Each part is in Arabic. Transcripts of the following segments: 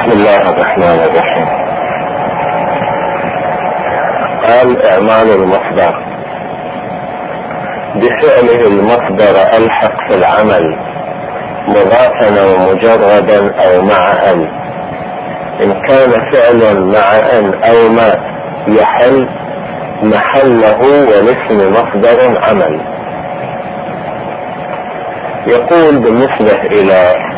بسم الله الرحمن الرحيم. قال اعمال المصدر بفعله المصدر الحق في العمل مضافا ومجردا او مع ان، ان كان فعلا مع ان او ما يحل محله والاسم مصدر عمل. يقول بالنسبة الى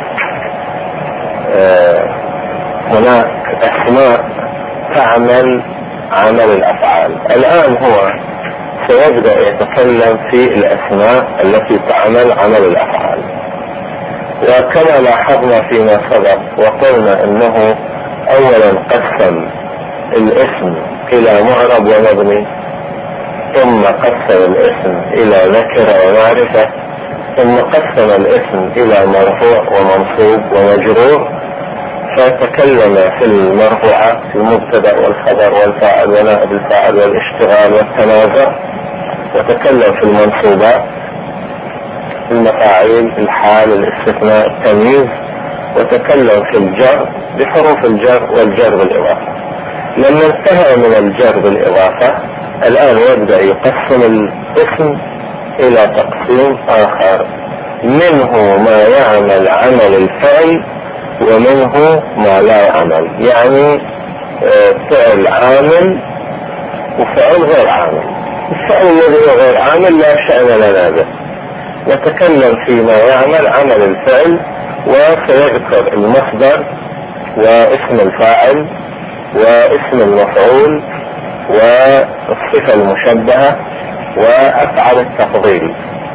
هناك اسماء تعمل عمل الافعال. الان هو سيبدأ يتكلم في الاسماء التي تعمل عمل الافعال. وكما لاحظنا فيما سبق وقلنا انه اولا قسم الاسم الى معرب ومبني، ثم قسم الاسم الى نكرة ومعرفة، ثم قسم الاسم الى مرفوع ومنصوب ومجرور. فتكلم في المرفوعات المبتدأ والخبر والفاعل ونائب الفاعل والاشتغال والتنازع، وتكلم في المنصوبات المفاعيل الحال الاستثناء التمييز، وتكلم في الجر بحروف الجر والجر بالإضافة. لما انتهى من الجر بالإضافة الآن يبدأ يقسم الاسم إلى تقسيم آخر، منه ما يعمل عمل الفعل ومنه ما لا يعمل، يعني فعل عامل وفعل غير عامل. الفعل الذي هو غير عامل لا شأن لنا به، نتكلم فيما يعمل عمل الفعل، وسيذكر المصدر واسم الفاعل واسم المفعول والصفة المشبهة وأفعال التفضيل.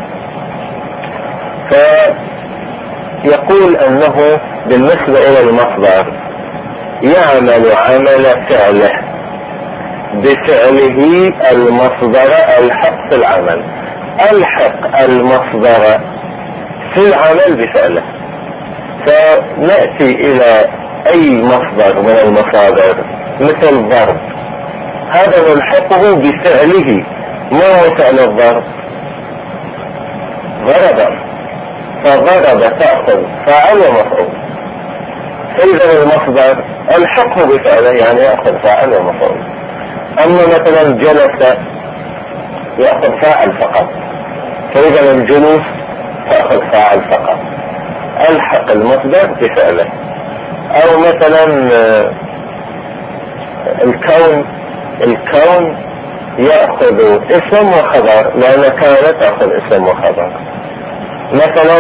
فيقول أنه بالنسبة إلى المصدر يعمل عمل فعله بفعله المصدر الحق في العمل. الحق المصدر في العمل بفعله. فنأتي إلى أي مصدر من المصادر مثل ضرب، هذا نلحقه بفعله. ما هو فعل الضرب؟ ضرب، فضرب تأخذ فاعل ومفعول. فإذا المصدر الحقه بفعله يعني يأخذ فاعل ومفعول. أما مثلا جلس يأخذ فاعل فقط، فإذا الجلوس تأخذ فاعل فقط. الحق المصدر بفعله. أو مثلا الكون يأخذ اسم وخبر، لأن كانت تأخذ اسم وخبر. مثلا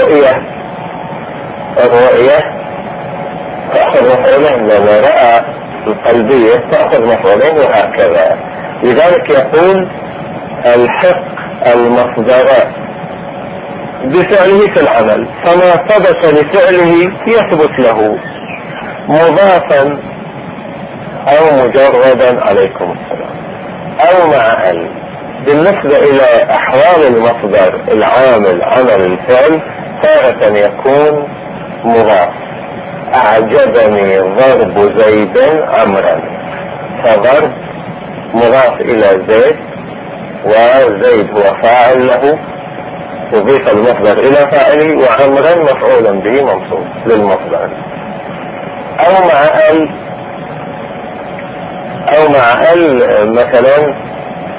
الرؤية تأخذ مفعولين، لما رأى القلبية تأخذ مفعولين وهكذا. لذلك يقول الحق المصدر بفعله في العمل، فما ثبت لفعله يثبت له مضافا او مجردا عليكم السلام او مع ال. بالنسبة الى احوال المصدر العامل عمل الفعل تارة يكون مضاف. اعجبني ضرب زيد عمرا، فضرب مضاف الى زيد وزيد هو فاعل له، يضيف المصدر الى فاعله، وعمرا مفعولا به منصوب للمصدر. او مع ال مثلا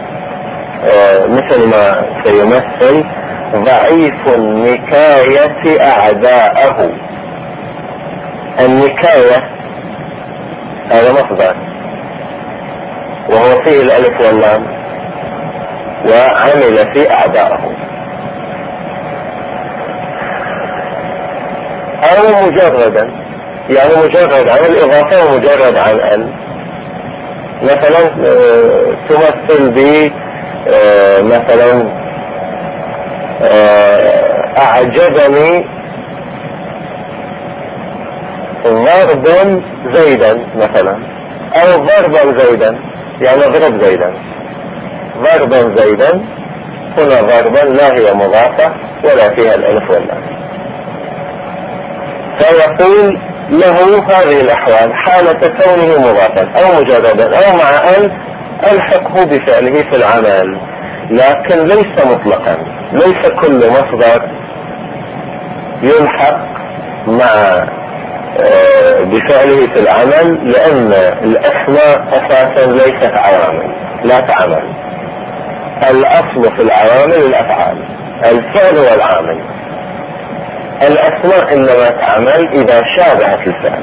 مثل ما سيمثل ضعيف النكاية اعداءه. النكاية هذا مصدر وهو فيه الالف واللام، وعمل في اعداءه. او مجردا، يعني مجرد عن الاضافة ومجرد عن ال. مثلا تمثل ب مثلا اعجبني ضربا زيدا مثلا، او ضربا زيدا يعني اضرب زيدا. ضربا زيدا هنا ضربا لا هي مضافة ولا فيها الالف واللام. فيقول له هذه الأحوال حالة كونه مضافا أو مجردا أو مع أن ألحقه بفعله في العمل، لكن ليس مطلقا. ليس كل مصدر يلحق مع بفعله في العمل، لأن الأسماء أساسا ليست عوامل، لا تعمل. الأصل في العوامل الأفعال، الفعل هو العامل. الأسماء إنما تعمل إذا شابهت الفعل،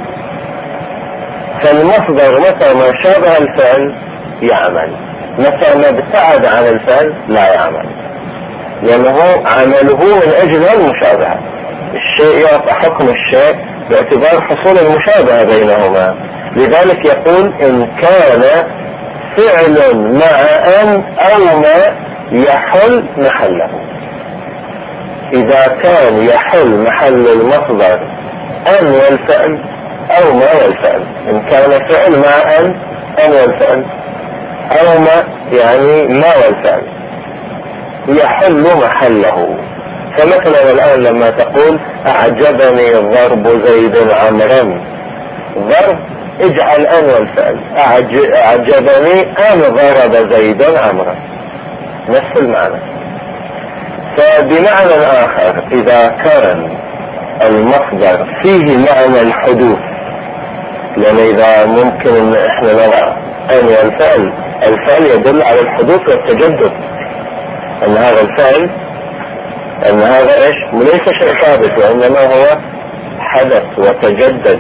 فالمصدر متى ما شابه الفعل يعمل، متى ما ابتعد عن الفعل لا يعمل، لأنه عمله من أجل المشابهة. الشيء يعطى حكم الشيء باعتبار حصول المشابهة بينهما. لذلك يقول إن كان فعل مع أن أو ما يحل محله. إذا كان يحل محل المصدر أن والفعل أو ما والفعل، إن كان فعل مع أن والفعل أو ما يعني ما والفعل يحل محله. فمثلا الآن لما تقول أعجبني ضرب زيد عمرا، ضرب اجعل أن والفعل، أعجبني أن ضرب زيد عمرا، نفس المعنى. فبمعنى آخر إذا كان المصدر فيه معنى الحدوث، لأن إذا ممكن أن إحنا نضع أن والفعل، الفعل يدل على الحدوث والتجدد، أن هذا الفعل أن هذا إيش ليس شيء ثابت وإنما هو حدث وتجدد.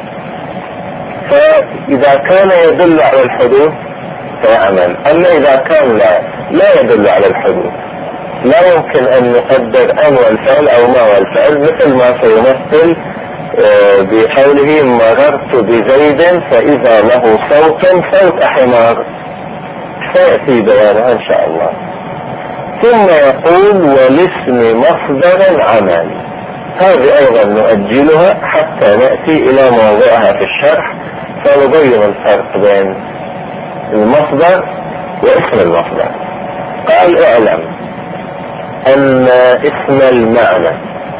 فإذا كان يدل على الحدوث فيعمل، أما إذا كان لا يدل على الحدوث لا يمكن أن نقدر أن والفعل أو ما والفعل، مثل ما سيمثل بقوله مررت بزيد فإذا له صوت حمار، سيأتي بيانها إن شاء الله. ثم يقول والاسم مصدر عمل، هذه أيضا نؤجلها حتى نأتي إلى موضوعها في الشرح، فنبين الفرق بين المصدر واسم المصدر. قال اعلم أن اسم المعنى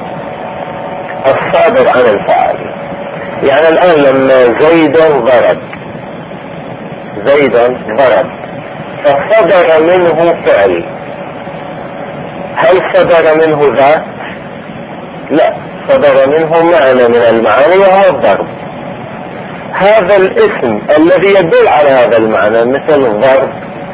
الصادر عن الفعل، يعني الآن لما زيدا ضرب فصدر منه فعل، هل صدر منه ذات؟ لا، صدر منه معنى من المعاني وهو الضرب. هذا الاسم الذي يدل على هذا المعنى مثل الضرب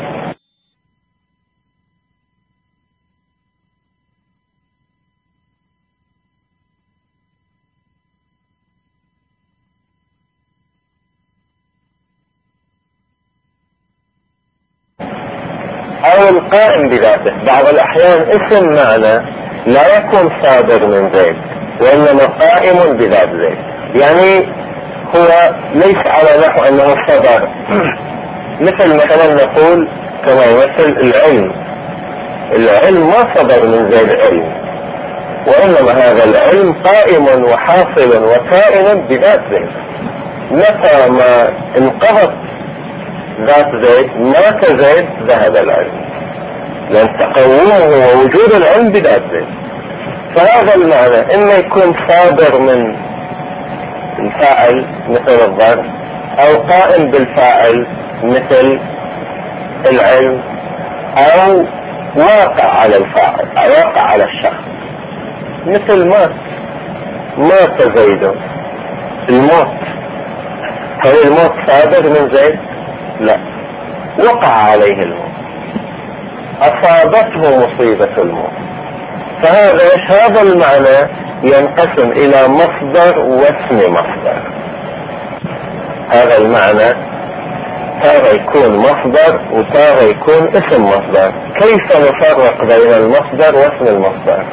أو القائم بذاته. بعض الأحيان اسم معنى لا يكون صادر من زيد وإنما قائم بذات زيد، يعني هو ليس على نحو أنه صدر مثلا نقول كما يمثل العلم ما صدر من زيد علم، وإنما هذا العلم قائم وحاصل وكائن بذات زيد. متى ما انقضت ذات زيد مات زيد ذهب العلم، لأن تقومه ووجود العلم بذات زيد. فهذا المعنى إما يكون صادر من الفاعل مثل الضرب، أو قائم بالفاعل مثل العلم، أو واقع على الفاعل أو واقع على الشخص مثل مات زيد، الموت. هل الموت صادر من زيد؟ لا، وقع عليه الموت، أصابته مصيبة الموت. هذا المعنى ينقسم إلى مصدر واسم مصدر. هذا المعنى تارة يكون مصدر وتارة يكون اسم مصدر. كيف نفرق بين المصدر واسم المصدر؟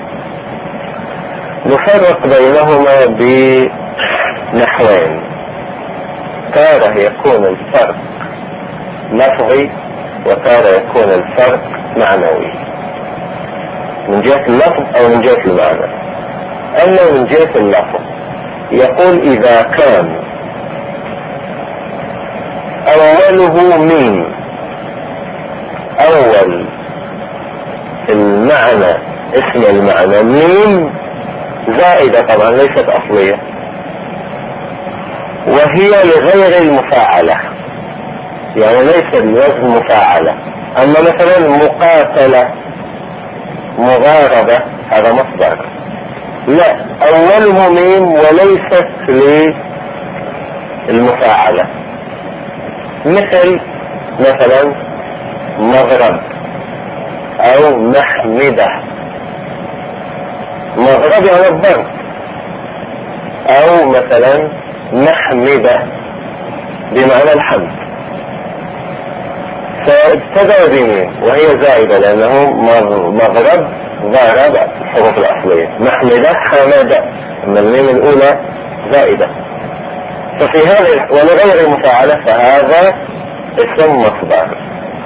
نفرق بينهما بنحوين. تارة يكون الفرق لفظي وتارة يكون الفرق معنوي، من جهة اللفظ أو من جهة المعنى. أما من جهة اللفظ يقول إذا كان أوله ميم، أول المعنى اسم المعنى ميم زائدة طبعا ليست أصلية، وهي لغير المفاعلة، يعني ليس الوزن مفاعلة. أما مثلا مقاتلة، مضاربة، هذا مصدر. لا، أوله ميم وليست للمفاعلة، مثلا مغرب أو محمدة. مغرب يعني الضرب، أو مثلا محمدة بمعنى الحمد، فابتدأ بميم وهي زائدة لأنه مغرب ضرب الحروف الأصلية، محمدة حمدة، أما الميم الأولى زائدة. ففي هذه ولغير مفاعلة فهذا اسم مصدر.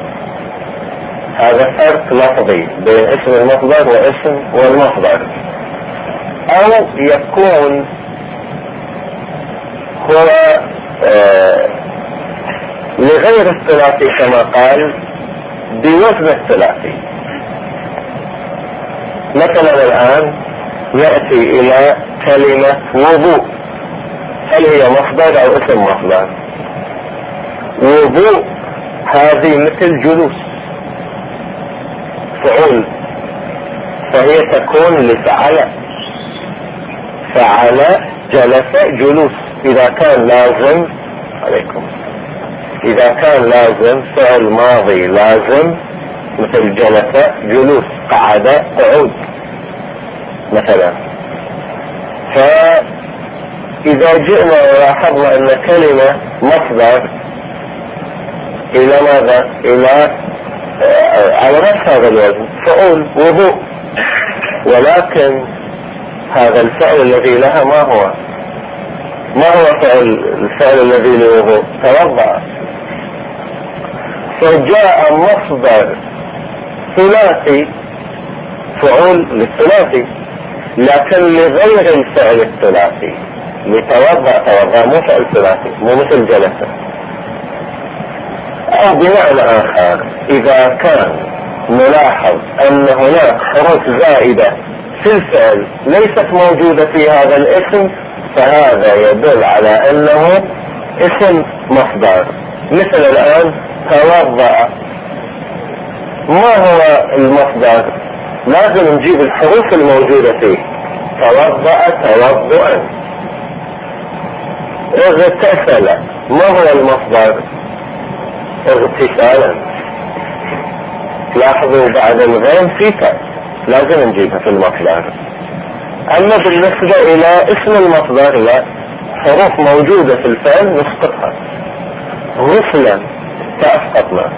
هذا فرق لفظي بين اسم المصدر واسم والمصدر. أو يكون هو لغير الثلاثي كما قال بوزن الثلاثي. مثلا الآن يأتي إلى كلمة وضوء، هل هي مصدر أو اسم مصدر؟ وضوء هذه مثل جلوس، فعول، فهي تكون لفعل، فعل جلس جلوس. إذا كان لازم عليكم، إذا كان لازم فعل ماضي لازم مثل جلس جلوس، قعد قعود مثلا. فإذا جئنا ولاحظنا أن كلمة مصدر إلى ماذا؟ إلى على نفس هذا الوزن، فعول وضوء، ولكن هذا الفعل الذي لها ما هو الفعل الذي لوضوء؟ توضأ. فجاء مصدر ثلاثي فعول للثلاثي، لكن لغير الفعل الثلاثي، لتوضأ توضأ مو فعل ثلاثي، مو مثل جلسة. أو بمعنى آخر إذا كان نلاحظ أن هناك حروف زائدة في الفعل ليست موجودة في هذا الاسم، فهذا يدل على أنه اسم مصدر. مثل الآن توضأ، ما هو المصدر؟ لازم نجيب الحروف الموجودة فيه. توضأ توضؤا. اغتسل، ما هو المصدر؟ اغتسالا. لاحظوا بعد الغين في تاء، لازم نجيبها في المصدر. أما بالنسبة إلى اسم المصدر لا، حروف موجودة في الفعل نسقطها. غسلا تأسقطنا،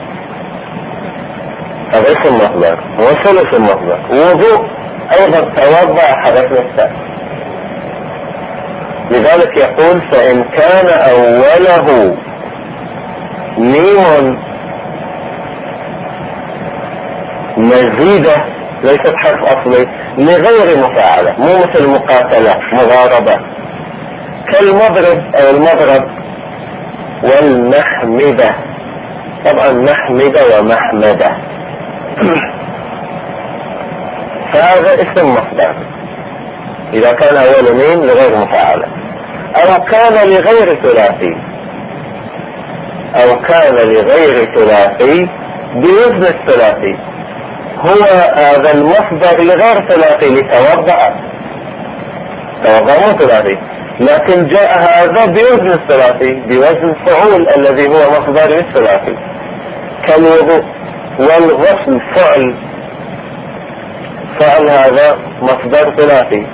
هذا اسم مصدر. غسل اسم مصدر. وضوء أيضا توضأ حذفنا التاء. لذلك يقول فإن كان أوله ميم مزيدة ليست حرف أصلي لغير مفاعلة، مو مثل مقاتلة مضاربة، كالمضرب أو المضرب والمحمدة. طبعا محمدة ومحمدة فهذا اسم مصدر إذا كان أول ميم لغير مفاعلة، أو كان لغير ثلاثي، أو كان لغير ثلاثي بوزن الثلاثي. هو هذا المصدر لغير ثلاثي لتوضأ، توضأ مو ثلاثي، لكن جاء هذا بوزن الثلاثي، بوزن فعول الذي هو مصدر للثلاثي، كالوضوء والغسل فعل هذا مصدر ثلاثي.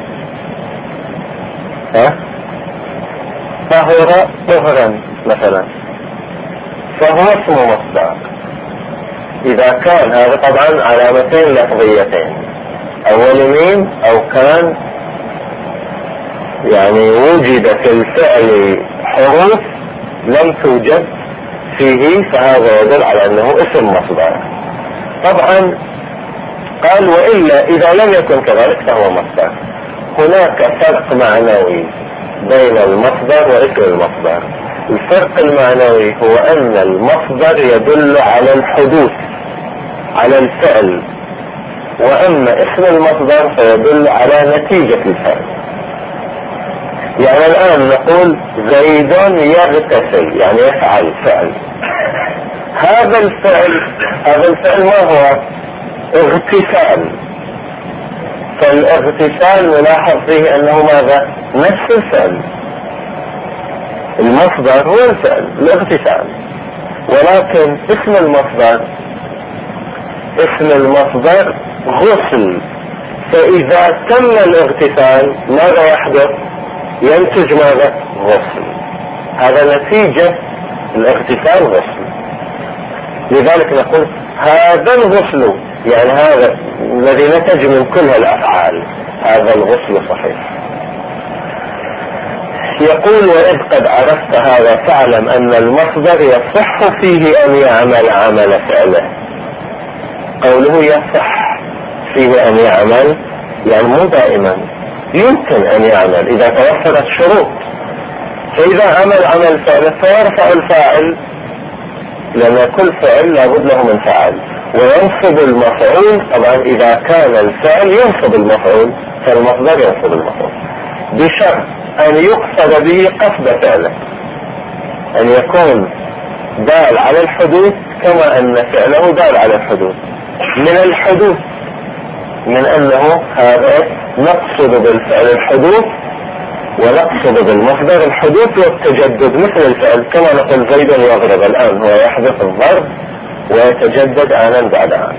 طهر طهرا مثلا، فهو اسم مصدر. إذا كان هذا طبعا علامتين لفظيتين، أول ميم أو كان يعني وجد في الفعل حروف لم توجد فيه، فهذا يدل على أنه اسم مصدر. طبعا قال وإلا إذا لم يكن كذلك فهو مصدر. هناك فرق معنوي بين المصدر واسم المصدر. الفرق المعنوي هو أن المصدر يدل على الحدوث، على الفعل، وأما اسم المصدر فيدل على نتيجة الفعل. يعني الآن نقول زيد يغتسل، يعني يفعل فعل. هذا الفعل ما هو؟ اغتسال. فالاغتسال نلاحظ فيه أنه ماذا؟ نفس الفعل، المصدر هو الفعل الاغتسال، ولكن اسم المصدر غسل. فإذا تم الاغتسال ماذا يحدث؟ ينتج ماذا؟ غسل. هذا نتيجة الاغتسال غسل. لذلك نقول هذا الغسل، يعني هذا الذي نتج من كل الأفعال، هذا الغسل صحيح. يقول وإذ قد عرفت هذا فاعلم أن المصدر يصح فيه أن يعمل عمل فعله. قوله يصح فيه أن يعمل يعني مو دائما، يمكن أن يعمل إذا توفرت شروط. فإذا عمل فعله فيرفع الفاعل، لأن كل فعل لابد له من فاعل، وينصب المفعول. طبعا إذا كان الفعل ينصب المفعول فالمصدر ينصب المفعول، بشرط أن يقصد به قصد فعله، أن يكون دال على الحدوث كما أن فعله دال على الحدوث. من الحدوث من أنه هذا نقصد بالفعل الحدوث ونقصد بالمصدر الحدوث والتجدد مثل الفعل، كما نقول زيد يضرب الآن هو يحدث الضرب ويتجدد آنا بعد آن.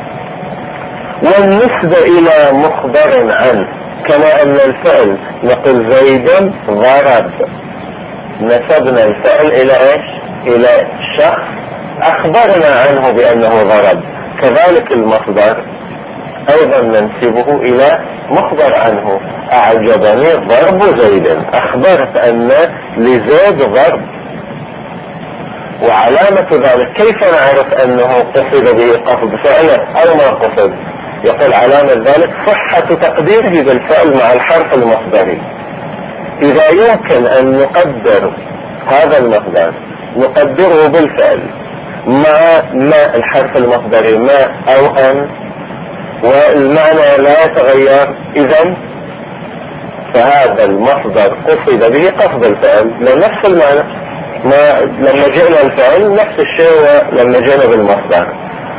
والنسبة إلى مخبر عنه كما أن الفعل نقول زيد ضرب، نسبنا الفعل إلى إيش؟ إلى شخص أخبرنا عنه بأنه ضرب. كذلك المصدر أيضا ننسبه إلى مخبر عنه. أعجبني ضرب زيد، أخبرت أن لزيد ضرب. وعلامة ذلك كيف نعرف أنه قصد به قصد فعله أو ما قصد؟ يقول علامة ذلك صحة تقديره بالفعل مع الحرف المصدري. إذا يمكن أن نقدر هذا المقدار نقدره بالفعل مع الحرف المصدري ما أو أن، والمعنى لا يتغير، إذن فهذا المصدر قصد به قصد الفعل لنفس المعنى. ما لما جئنا الفعل نفس الشيء لما جئنا بالمصدر.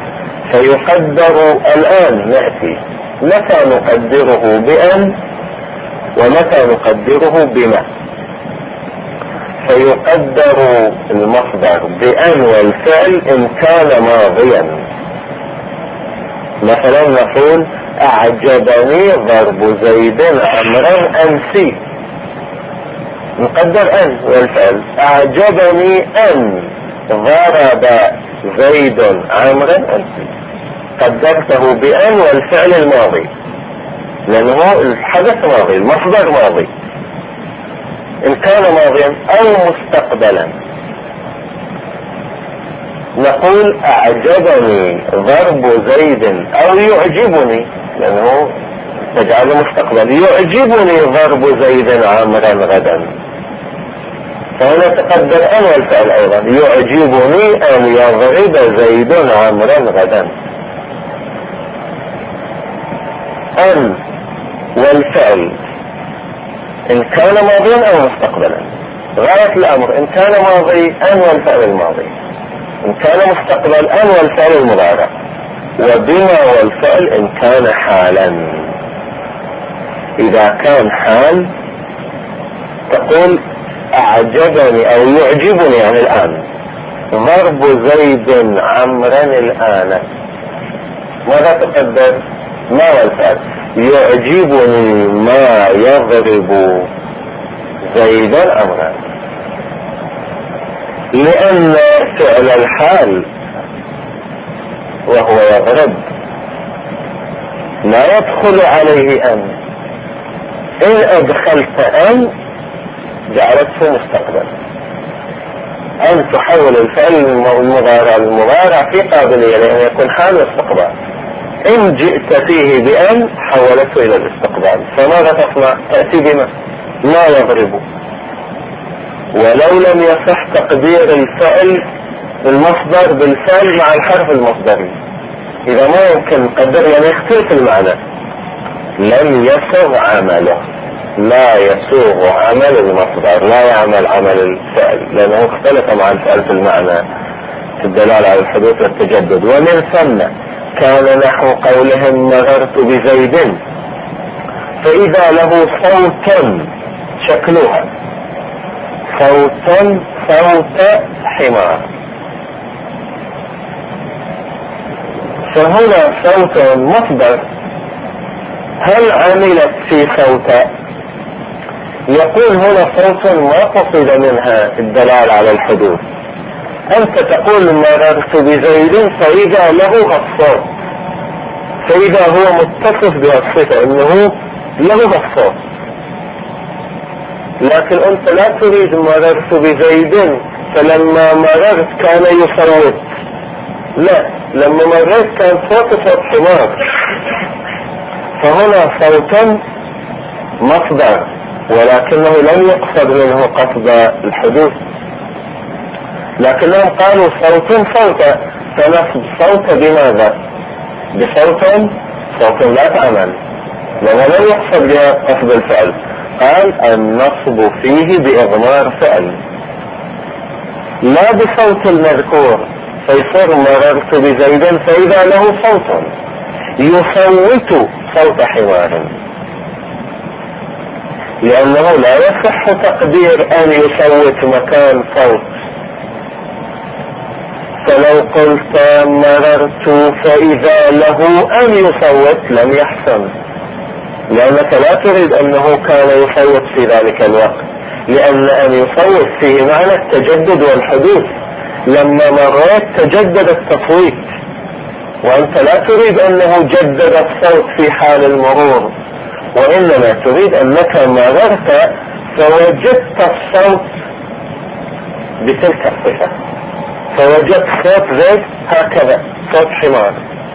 فيقدر الآن نأتي متى نقدره بأن ومتى نقدره بما. فيقدر المصدر بأن والفعل إن كان ماضيا. مثلا نقول أعجبني ضرب زيد عمرا أمسي، نقدر أن والفعل. أعجبني أن ضرب زيد عمرا أمسي، قدرته بأن والفعل الماضي لأنه الحدث ماضي، المصدر ماضي. إن كان ماضيا أو مستقبلا نقول أعجبني ضرب زيد أو يعجبني، لأنه تجعل مستقبل. يعجبني ضرب زيد عمرا غدا، فهنا تقدر أن والفعل أيضا. يعجبني أن يضرب زيد عمرا غدا. أن والفعل إن كان ماضيا أو مستقبلا. غاية الأمر إن كان ماضي أن والفعل الماضي، إن كان مستقبل أن والفعل المضارع، وبما والفعل إن كان حالا. إذا كان حال تقول أعجبني أو يعجبني يعني الآن ضرب زيد عمرا الآن. ماذا تقدر؟ ما والفعل. يعجبني ما يضرب زيدا عمرا، لأن فعل الحال وهو يضرب لا يدخل عليه أن. إن أدخلت أن جعلته مستقبل. أن تحول الفعل المضارع في قابلية لأن يكون حال واستقبال. إن جئت فيه بأن حولته إلى الاستقبال. فماذا تصنع؟ تأتي بما ما يضرب. ولو لم يصح تقدير الفعل المصدر بالفعل مع الحرف المصدري، إذا ما يمكن نقدر لأن يختلف المعنى، لم يسوغ عمله. لا يسوغ عمل المصدر، لا يعمل عمل الفعل لأنه اختلف مع الفعل في المعنى في الدلالة على الحدوث والتجدد. ومن ثم كان نحو قولهم مررت بزيد فإذا له صوت شكلها صوت حمار. فهنا صوت مصدر، هل عملت في صوت؟ يقول هنا صوت ما قصد منها الدلالة على الحدوث. أنت تقول مررت بزيد فإذا له الصوت، فإذا هو متصف بالصفة إنه له الصوت، لكن أنت لا تريد مررت بزيد فلما مررت كان يصوت، لا، لما مررت كان صوت حمار. فهنا صوتا مصدر ولكنه لم يقصد منه قصد الحدوث، لكنهم قالوا صوت فنصب صوت بماذا؟ صوت لا تعمل، لأنه لم يقصد بها قصد الفعل. قال النصب فيه بإضمار فعل لا بصوت المذكور، فيصير مررت بزيد فإذا له صوت يصوت صوت حمار، لأنه لا يصح تقدير أن يصوت مكان صوت. فلو قلت مررت فإذا له أن يصوت لم يحسن، لأنك لا تريد أنه كان يصوت في ذلك الوقت، لأن أن يصوت فيه معنى التجدد والحدوث. لما مررت تجدد التصويت، وأنت لا تريد أنه جدد الصوت في حال المرور، وإنما تريد أنك مررت فوجدت الصوت بتلك الصفة، فوجدت صوت زيد هكذا صوت حمار.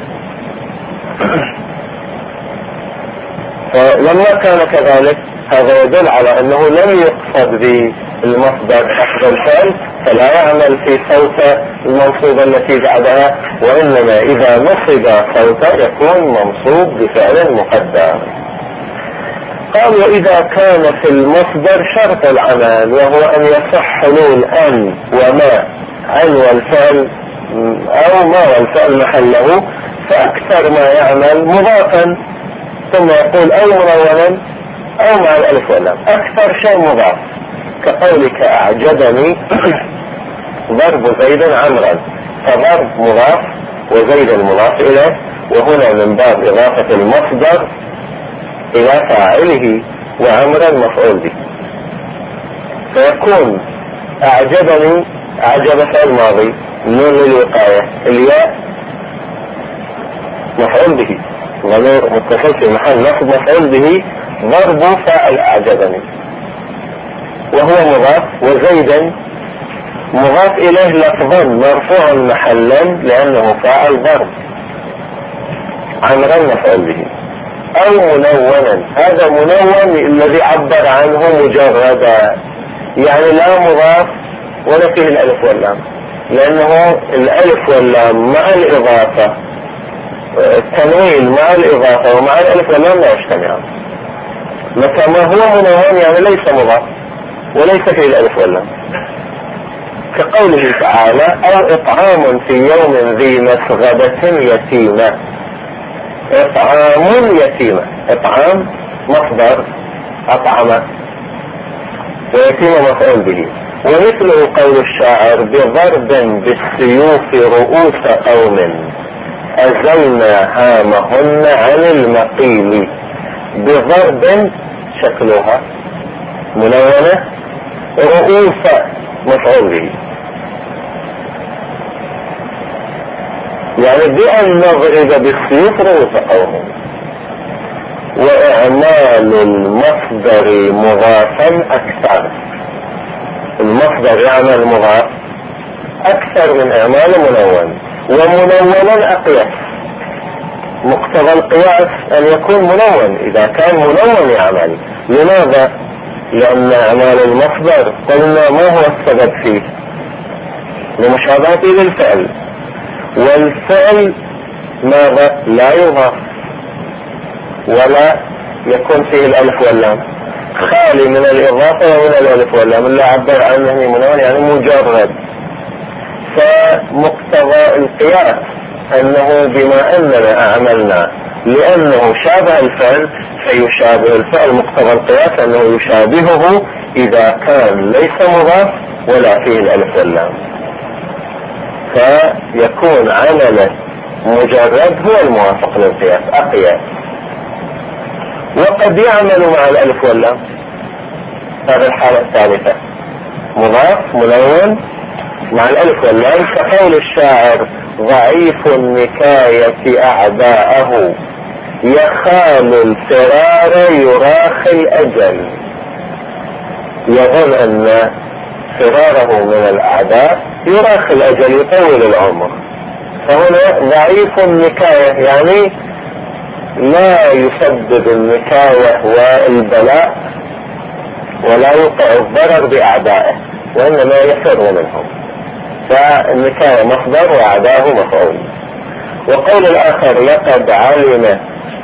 فلما كان كذلك هذا يدل على أنه لم يقصد بالمصدر قصد الفعل، فلا يعمل في صوت المنصوبة التي بعدها، وإنما إذا نصب صوت يكون منصوب بفعل مقدر. قال وإذا كان في المصدر شرط العمل، وهو أن يصح حلول أن وما عن والفعل أو ما والفعل محله، فأكثر ما يعمل مضافا، ثم يقول أو منونا أو مع الألف واللام. أكثر شيء مضاف، كقولك أعجبني ضرب زيد عمرا، فضرب مضاف وزيد مضاف إليه، وهنا من باب إضافة المصدر إلى فاعله وعمرا مفعول به، فيكون أعجبني أعجب فعل ماضي نون للوقاية، الياء مفعول به ضمير متصل في محل نصب مفعول به، ضرب فاعل أعجبني وهو مضاف، وزيدا مضاف إليه لفظا مرفوع محلا لأنه فاعل ضرب، عمرا مفعول به. أو منونا، هذا منون الذي عبر عنه مجردا، يعني لا مضاف ولا فيه الألف واللام، لأنه الألف واللام مع الإضافة، التنوين مع الإضافة ومع الألف واللام لا يجتمعان. متى ما هو منون يعني ليس مضاف وليس فيه الألف واللام، كقوله تعالى أو إطعام في يوم ذي مسغبة يتيمة. إطعام يتيمة، إطعام مصدر أطعم، ويتيمة مفعول به. ومثله قول الشاعر بضرب بالسيوف رؤوس قوم أزلنا هامهن عن المقيل. بضرب شكلها منونة، رؤوس مفعول به، يعني بأن نضرب بالسيوف رؤوس قوم. وإعمال المصدر مضافا أكثر، المصدر يعمل مضاف أكثر من إعمال منون، ومنونا أقيس. مقتضى القياس أن يكون منون، إذا كان منون يعمل. لماذا؟ لأن أعمال المصدر قلنا ما هو السبب فيه؟ لمشابهته للفعل، والفعل ماذا؟ لا يضاف ولا يكون فيه الألف واللام، خالي من الإضافة ومن الألف واللام، اللي عبر عنه منون يعني مجرد. فمقتضى القياس أنه بما أننا أعملنا لأنه شابه الفعل فيشابه الفعل مقتضى القياس أنه يشابهه إذا كان ليس مضاف ولا فيه الألف واللام، فيكون عمله مجرد هو الموافق للقياس أقياس. وقد يعمل مع الألف واللام، هذه الحالة الثالثة، مضاف منون مع الألف واللام، كقول الشاعر: ضعيف النكاية أعداءه يخال الفرار يراخي الأجل. يظن أن فراره من الأعداء يراخي الأجل، يطول العمر. فهنا ضعيف النكاية يعني لا يسبب النكاية والبلاء ولا يوقع الضرر بأعدائه، وإنما يفر منهم، فالنكاية مصدر وأعداءه مفعول. وقول الآخر: لقد علم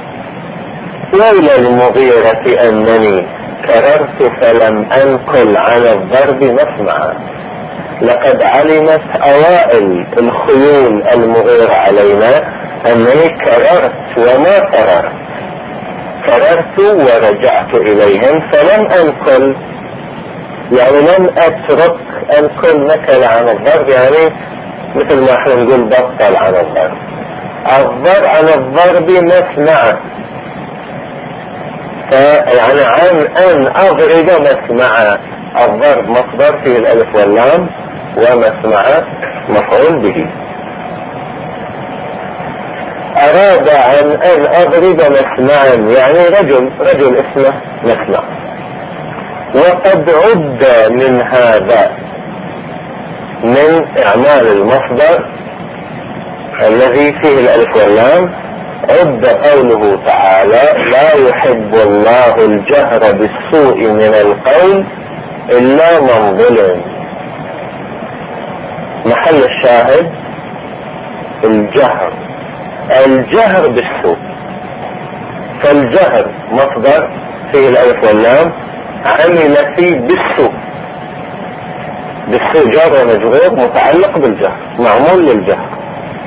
ويل المغيرة أنني كررت فلم أنقل عن الضرب مسمعا. لقد علمت أوائل الخيول المغيرة علينا أنني كررت وما فررت، فررت ورجعت إليهم فلم أنقل، يعني لم أترك أنقل نكل عن الضرب، يعني مثل ما احنا نقول بطل عن الضرب. الضرب عن الضرب مسمع، يعني عن أن أضرب مسمع. الضرب مصدر فيه الألف واللام، ومسمع مفعول به. أراد عن أن أضرب مسمعا، يعني رجل اسمه مسمع. وقد عد من هذا، من إعمال المصدر الذي فيه الألف واللام، عد قوله تعالى: لا يحب الله الجهر بالسوء من القول إلا من ظلم. محل الشاهد الجهر بالسوء، فالجهر مصدر فيه الألف واللام، عمل فيه بالسوء جار ومجرور متعلق بالجهر، معمول للجهر.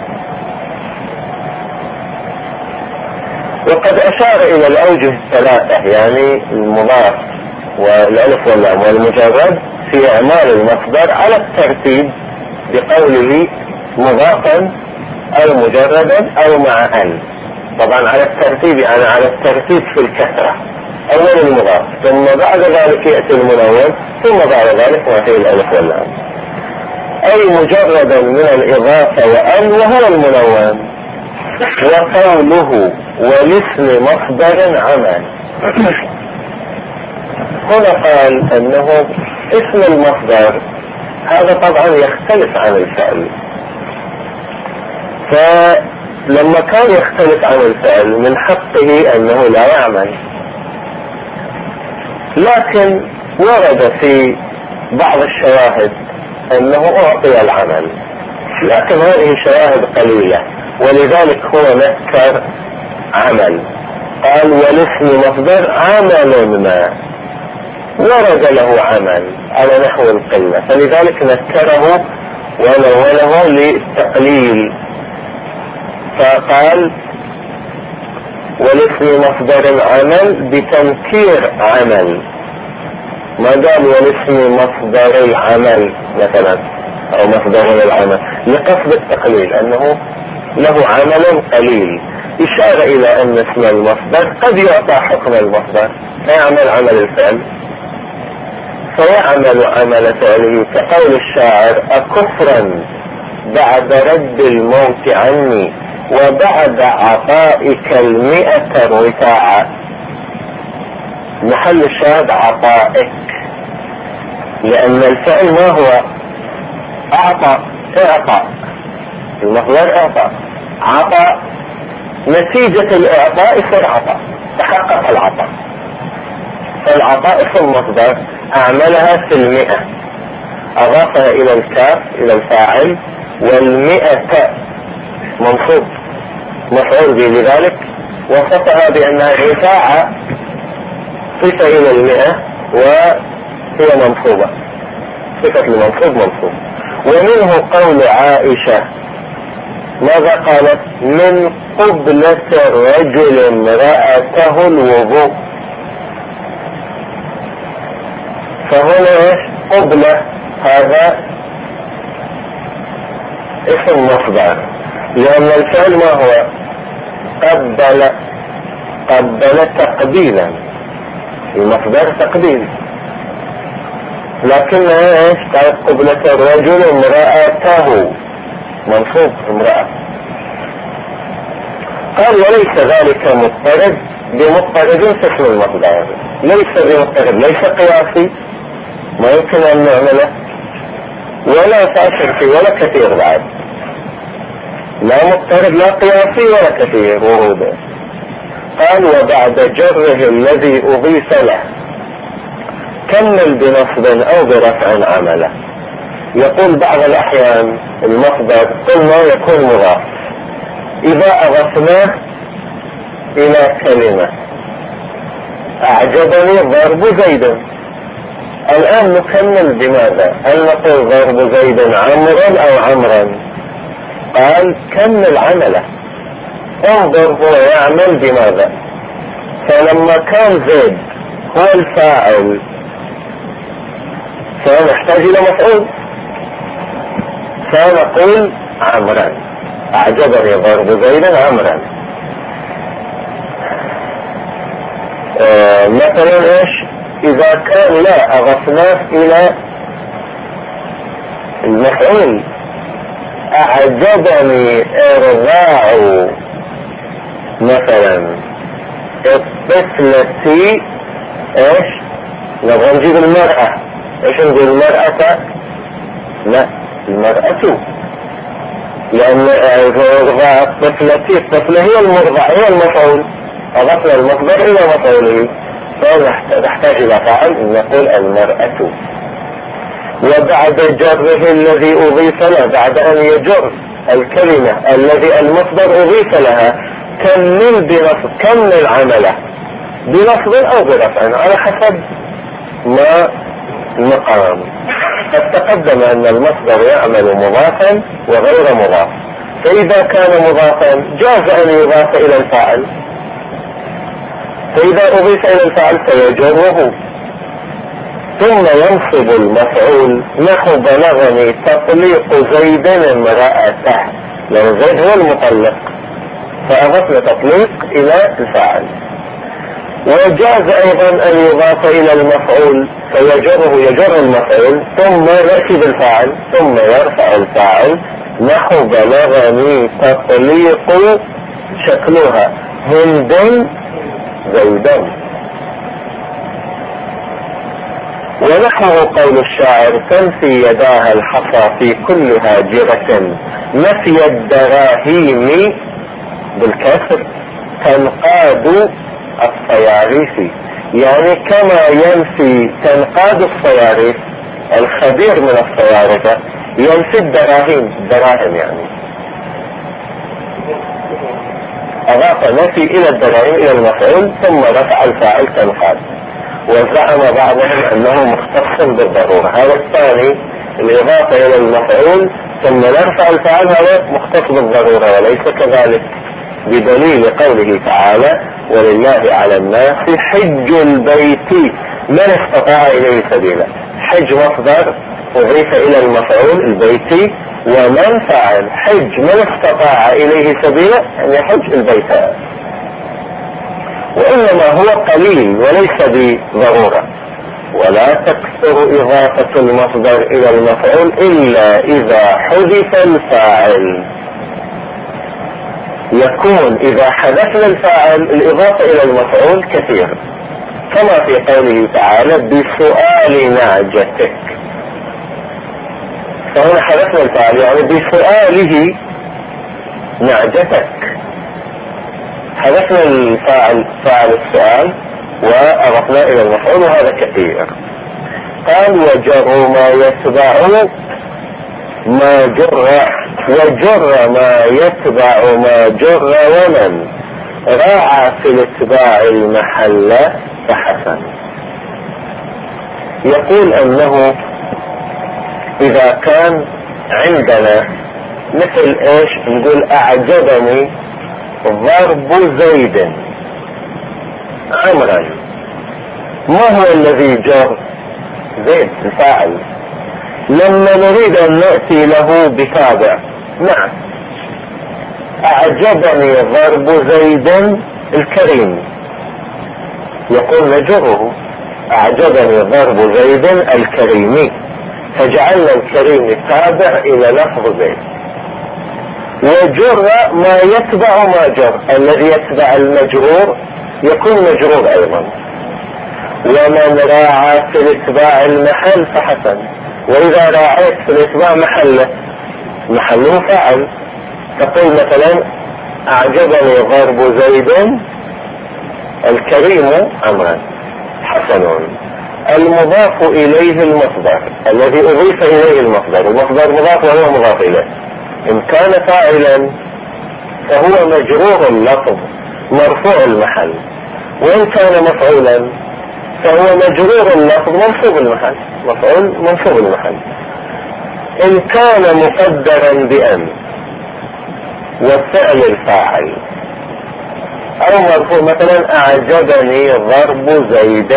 وقد أشار إلى الأوجه الثلاثة، يعني المضاف والألف واللام والمجرد في إعمال المصدر على الترتيب بقوله مضافا أو مجردا أو مع أن. طبعا على الترتيب يعني على الترتيب في الكثرة، أول المضاف ثم بعد ذلك يأتي المنون ثم بعد ذلك ما فيه الألف واللام، أي مجردا من الإضافة وأن وهو المنون. وقوله والاسم مصدر عمل، هنا قال أنه اسم المصدر هذا طبعا يختلف عن الفعل، فلما كان يختلف عن الفعل من حقه أنه لا يعمل، لكن ورد في بعض الشواهد أنه أعطي العمل، لكن هذه شواهد قليلة، ولذلك هو نكر عمل، قال والاسم مصدر عمل ما، ورد له عمل على نحو القلة، فلذلك نكره ونونه للتقليل، فقال والاسم مصدر عمل بتنكير عمل، ما قال والاسم مصدر العمل مثلا او مصدر العمل لقصد التقليل، انه له عمل قليل، إشارة إلى أن اسم المصدر قد يعطى حكم المصدر فيعمل عمل الفعل، فيعمل عمل فعله، كقول الشاعر: أكفرا بعد رد الموت عني وبعد عطائك 100 رفاعا. محل الشاهد عطائك، لأن الفعل ما هو أعطى، المصدر اعطى، عطى، نتيجة الاعطاء يصير عطاء، تحقق العطاء، فالعطاء في المصدر اعملها في 100، اضافها الى الكاف الى الفاعل، 100 منصوب مفعول به، لذلك وصفها بانها رفاعة صفة الى 100 وهي منصوبة، صفة المنصوب منصوب. ومنه قول عائشة ماذا قالت؟ من قبلة الرجل امرأته الوضوء. فهنا ايش؟ قبلة، هذا اسم مصدر، لأن الفعل ما هو؟ قبل تقبيلا، المصدر تقبيل، لكن ايش؟ قالت قبلة الرجل امرأته، منصوب امرأة. قال وليس ذلك مضطرد بمضطرد في اسم المصدر، ليس بمضطرد، ليس قياسي، ما يمكن ان نعمله، ولا فاشل فيه ولا كثير بعد، لا مضطرد لا قياسي ولا كثير وروده. قال وبعد جره الذي اضيف له كمل بنصب او برفع عمله. يقول بعض الاحيان المصدر قلنا يكون مضاف، اذا اضفناه الى كلمة، اعجبني ضرب زيد، الان نكمل بماذا؟ هل نقول ضرب زيد عمرا او عمرا؟ قال كمل عمله، انظر هو يعمل بماذا. فلما كان زيد هو الفاعل فنحتاج الى مفعول، فنقول عمرا، اعجبني ضرب زيد عمرا. مثلا ايش؟ اذا كان لا اضفناه الى المفعول، اعجبني ارضاع مثلا الطفلة، ايش؟ نبغى نجيب المرأة، ايش نقول؟ المرأة؟ لا، المرأة، لان ارضاع الطفلة هي المرضع، هي المفعول، اضفنا المصدر الى مفعوله، فنحتاج الى فاعل، نقول المرأة. وبعد جره الذي اضيف له، بعد ان يجر الكلمة الذي المصدر اضيف لها، كمل عمله بنصب او برفع على حسب ما مقام. قد تقدم ان المصدر يعمل مضافا وغير مضاف، فاذا كان مضافا جاز ان يضاف الى الفاعل، فاذا اضيف الى الفاعل فيجره، ثم ينصب المفعول، نحو بلغني تطليق زيد امرأته، لأن زيد هو المطلق فأضفنا تطليق إلى الفاعل. وجاز أيضا أن يضاف إلى المفعول يجر المفعول، ثم يأتي بالفاعل ثم يرفع الفاعل، نحو بلغني تطليق شكلها هند زيدا. ونحو قول الشاعر تنفي يداها الحصى في كل هاجرة، نفي الدراهيم بالكسر تنقاد الصياريف، يعني كما ينفي تنقاد الصياريف الخبير من الصيارفة ينفي الدراهم يعني اضاف نفي الى الدراهم الى المفعول ثم رفع الفاعل تنقاد. وزعم بعضهم انه مختص بالضرورة، هذا الثاني الاضافة الى المفعول ثم نرفع الفاعل هذا مختص بالضرورة، وليس كذلك، بدليل قوله تعالى ولله على الناس حج البيت من استطاع اليه سبيلا. حج مصدر اضيف الى المفعول البيت، ومن فعل حج من استطاع اليه سبيلا يعني حج البيت، وإنما هو قليل وليس بضرورة. ولا تكثر إضافة المصدر إلى المفعول إلا إذا حذف الفاعل، يكون إذا حذفنا الفاعل الإضافة إلى المفعول كثير، كما في قوله تعالى بسؤال نعجتك، فهنا حذفنا الفاعل يعني بسؤاله نعجتك، حذفنا الفاعل فاعل السؤال وأضفنا إلى المفعول، وهذا كثير. قال وجر ما يتبع ما جر، وجر ما يتبع ما جر، ومن راعى في الاتباع المحل فحسن. يقول أنه إذا كان عندنا مثل ايش؟ نقول اعجبني ضرب زيد عمرا. ما هو الذي جر؟ زيد الفاعل. لما نريد ان نأتي له بتابع، نعم، اعجبني ضرب زيد الكريم، يقول نجره اعجبني ضرب زيد الكريم، فجعلنا الكريم تابع الى لفظ زيد. وجر ما يتبع ما جر، الذي يتبع المجرور يكون مجرور ايضا. ومن راعى في الاتباع المحل فحسن، واذا راعيت في الاتباع محله فاعل، تقول مثلا اعجبني ضرب زيد الكريم عمرا، حسن. المضاف اليه المصدر الذي اضيف اليه المصدر، المصدر مضاف وهو مضاف اليه، ان كان فاعلا فهو مجرور اللفظ مرفوع المحل، وان كان مفعولا فهو مجرور اللفظ منصوب المحل، مفعول منصوب المحل. ان كان مقدرا بأن والفعل الفاعل، او مرفوع مثلا اعجبني ضرب زيد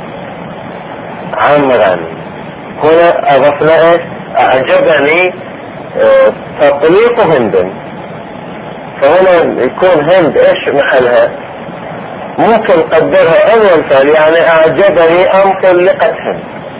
عمرا، هنا اضفنا ايش؟ اعجبني تطليق هند، فهنا يكون هند ايش محلها؟ ممكن قدرها اول فعل، يعني اعجبني ان طلقت هند،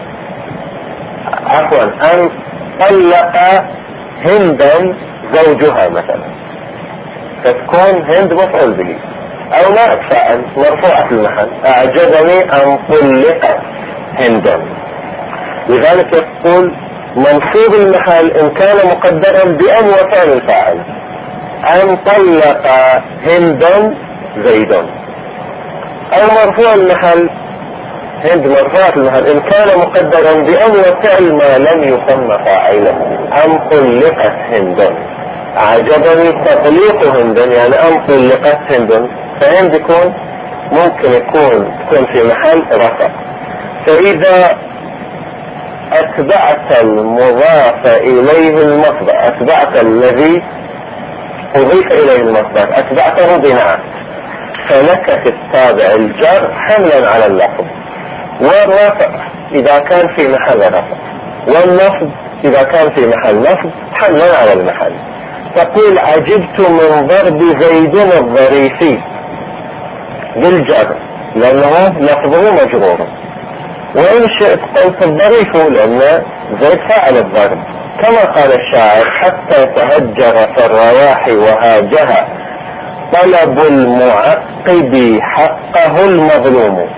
عفوا ان طلق هندا زوجها مثلا، فتكون هند مفعول به، او لا فعل مرفوعة في المحل، اعجبني ان طلقت هندا. لذلك يقول منصوب المحل ان كان مقدرا بأن وفعل الفاعل، ان طلق هندا زيد. او مرفوع المحل هند مرفوع المحل ان كان مقدرا بأن وفعل ما لم يسمى فاعله، ان طلقت هندا، اعجبني تطليق هندا يعني ان طلقت هندا، فهند يكون ممكن تكون في محل رفع. فاذا اتبعت المضاف اليه المصدر، اتبعت الذي اضيف اليه المصدر اتبعته بنعت، فلك في التابع الجر حملا على اللفظ، والرفع اذا كان في محل رفع، والنصب اذا كان في محل نصب حملا على المحل. تقول عجبت من ضرب زيد الظريف بالجر لانه لفظه مجرور، وإن شئت قلت الظريف لأن زيد فاعل الضرب، كما قال الشاعر حتى تهجر في الرواح وهاجها طلب المعقب حقه المظلوم.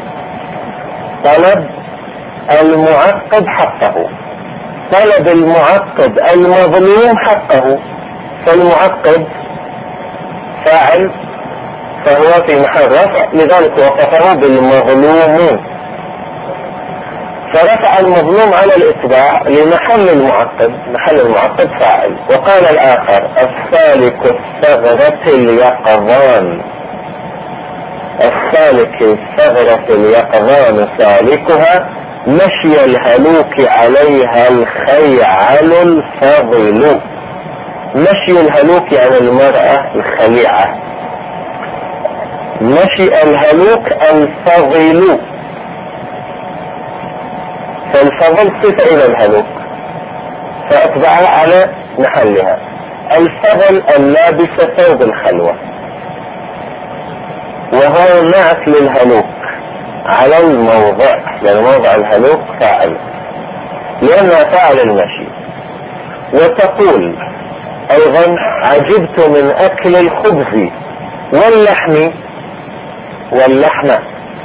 طلب المعقب حقه، طلب المعقب المظلوم حقه، فالمعقب فاعل فهو في محل رفع، لذلك وصفه بالمظلوم، فرفع المظلوم على الاتباع لمحل المعقب، محل المعقب فاعل. وقال الاخر السالك الثغرة اليقظان، السالك الثغرة اليقظان سالكها مشي الهلوك عليها الخيعل الفضل. مشي الهلوك يعني المرأة الخليعة، مشي الهلوك الفضل، فالفضل صفة الى الهلوك فاتبعها على محلها. الفضل اللابسة ثوب الخلوة، وهو نعت للهلوك على الموضع، لان موضع الهلوك فاعل لانها فاعل المشي. وتقول ايضا عجبت من اكل الخبز واللحم، واللحمة،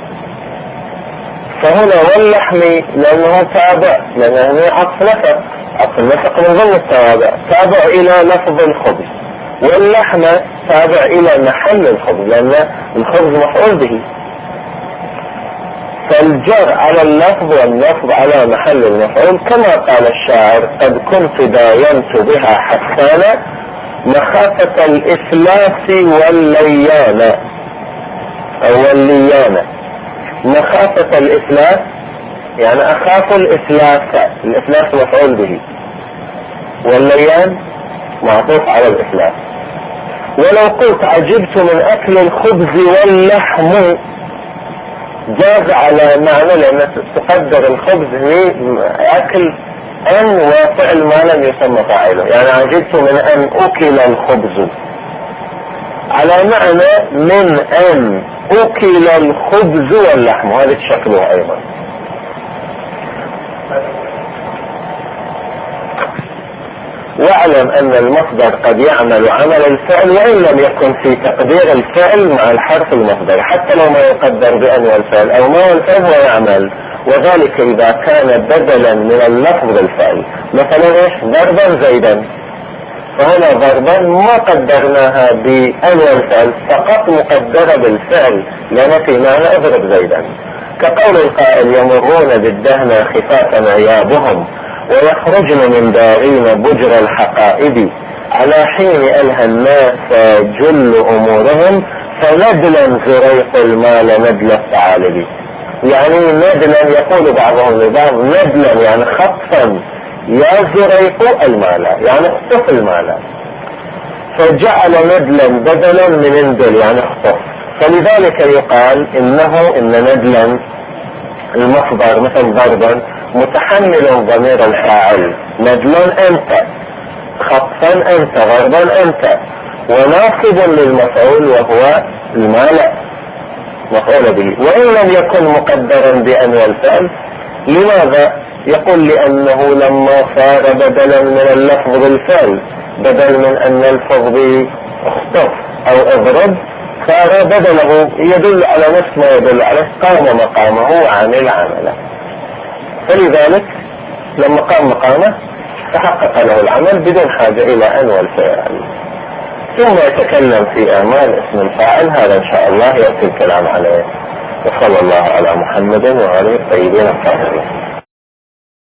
فهنا واللحم لانه تابع، لانه عطف نفق، عطف النفق من ضمن التوابع، تابع الى لفظ الخبز، واللحمة تابع الى محل الخبز لان الخبز مفعول به، فالجر على اللفظ والنصب على محل المفعول. كما قال الشاعر قد كنت داينت بها حسانا مخافة الإفلاس والليانة، أو والليانة، مخافة الإفلاس يعني أخاف الإفلاس، الإفلاس مفعول به، والليان معطوف على الإتلاف. ولو قلت عجبت من أكل الخبز واللحم جاز على معنى، لأن تقدر الخبز هي أكل أن وفعل ما لم يسمى فاعله، يعني عجبت من أن أكل الخبز على معنى من أن أكل الخبز واللحم، هذا شكله أيضا. واعلم أن المصدر قد يعمل عمل الفعل وإن لم يكن في تقدير الفعل مع الحرف المصدر، حتى لو ما يقدر بأن والفعل أو ما والفعل هو يعمل، وذلك إذا كان بدلا من اللفظ الفعل. مثلا إيش؟ ضربا زيدا، فهنا ضربا ما قدرناها بأن والفعل، فقط مقدرة بالفعل لأن في معنى اضرب زيدا. كقول القائل يمرون بالدهن خفافا عيابهم ويخرجن من دارين بجر الحقائب على حين ألهى الناس جل أمورهم فندلا زريق المال ندل الثعالب. يعني ندلا يقول بعضهم لبعض ندلا يعني خطفا يا زريق المال يعني اخطف المال، فجعل ندلا بدلا من اندل يعني اخطف. فلذلك يقال إن ندلا المصدر مثل ضربا متحمل ضمير الفاعل، ندلا أنت، خطفا أنت، ضربا أنت، وناصب للمفعول وهو المال مفعول به، وإن لم يكن مقدرا بأن والفعل. لماذا؟ يقول لأنه لما صار بدلا من اللفظ بالفعل، بدل من أن نلفظ به اخطف أو اضرب، صار بدله يدل على نفس ما يدل عليه، قام مقامه وعمل عمله، فلذلك لما قام مقامه تحقق له العمل بدون حاجة إلى أن والفعل. ثم يتكلم في أعمال اسم الفاعل، هذا إن شاء الله يأتي الكلام عليه. وصلى الله على محمد وآله الطيبين الطاهرين.